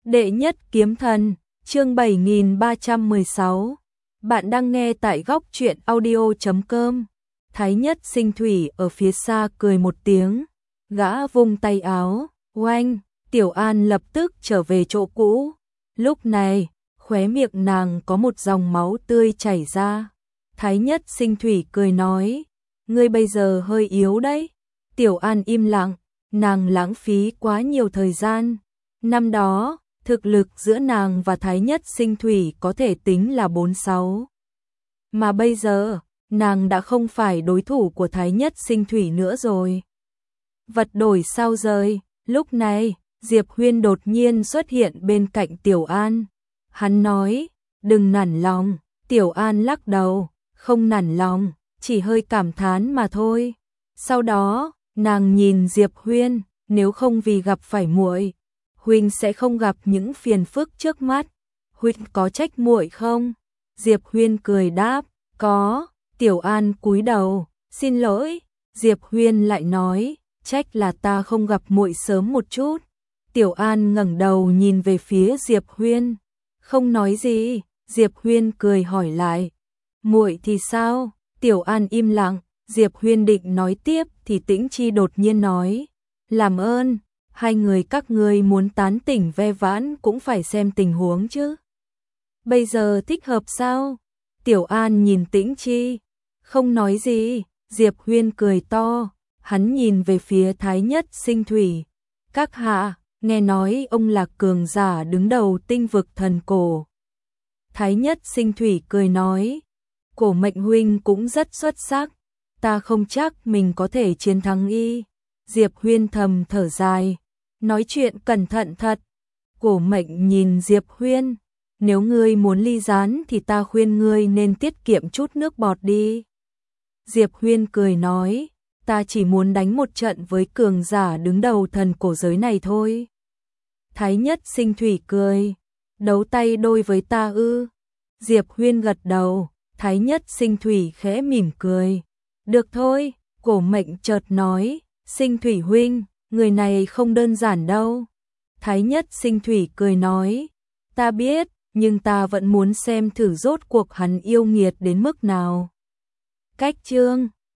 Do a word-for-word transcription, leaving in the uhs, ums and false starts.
Đệ nhất kiếm thần, chương bảy nghìn ba trăm mười sáu. Bạn đang nghe tại góc truyện audio chấm com. Thái Nhất Sinh Thủy ở phía xa cười một tiếng, gã vung tay áo, oanh, Tiểu An lập tức trở về chỗ cũ. Lúc này, khóe miệng nàng có một dòng máu tươi chảy ra. Thái Nhất Sinh Thủy cười nói, ngươi bây giờ hơi yếu đấy. Tiểu An im lặng, nàng lãng phí quá nhiều thời gian. Năm đó, thực lực giữa nàng và Thái Nhất Sinh Thủy có thể tính là bốn sáu. Mà bây giờ, nàng đã không phải đối thủ của Thái Nhất Sinh Thủy nữa rồi. Vật đổi sao rời, lúc này, Diệp Huyên đột nhiên xuất hiện bên cạnh Tiểu An. Hắn nói, đừng nản lòng. Tiểu An lắc đầu, không nản lòng, chỉ hơi cảm thán mà thôi. Sau đó, nàng nhìn Diệp Huyên, nếu không vì gặp phải muội, huynh sẽ không gặp những phiền phức trước mắt. Huynh có trách muội không? Diệp Huyên cười đáp, có. Tiểu An cúi đầu, xin lỗi. Diệp Huyên lại nói, trách là ta không gặp muội sớm một chút. Tiểu An ngẩng đầu nhìn về phía Diệp Huyên, không nói gì. Diệp Huyên cười hỏi lại, muội thì sao? Tiểu An im lặng. Diệp Huyên định nói tiếp thì Tĩnh Chi đột nhiên nói, làm ơn, hai người các ngươi muốn tán tỉnh ve vãn cũng phải xem tình huống chứ. Bây giờ thích hợp sao? Tiểu An nhìn Tĩnh Chi, không nói gì. Diệp Huyên cười to, hắn nhìn về phía Thái Nhất Sinh Thủy. Các hạ, nghe nói ông là cường giả đứng đầu tinh vực thần cổ. Thái Nhất Sinh Thủy cười nói, Cổ Mệnh huynh cũng rất xuất sắc, ta không chắc mình có thể chiến thắng y. Diệp Huyên thầm thở dài, nói chuyện cẩn thận thật. Cổ Mệnh nhìn Diệp Huyên, nếu ngươi muốn ly gián thì ta khuyên ngươi nên tiết kiệm chút nước bọt đi. Diệp Huyên cười nói, ta chỉ muốn đánh một trận với cường giả đứng đầu thần cổ giới này thôi. Thái Nhất Sinh Thủy cười, đấu tay đôi với ta ư? Diệp Huyên gật đầu. Thái Nhất Sinh Thủy khẽ mỉm cười, được thôi. Cổ Mệnh chợt nói, Sinh Thủy huynh, người này không đơn giản đâu. Thái Nhất Sinh Thủy cười nói, ta biết, nhưng ta vẫn muốn xem thử rốt cuộc hắn yêu nghiệt đến mức nào. Cách chương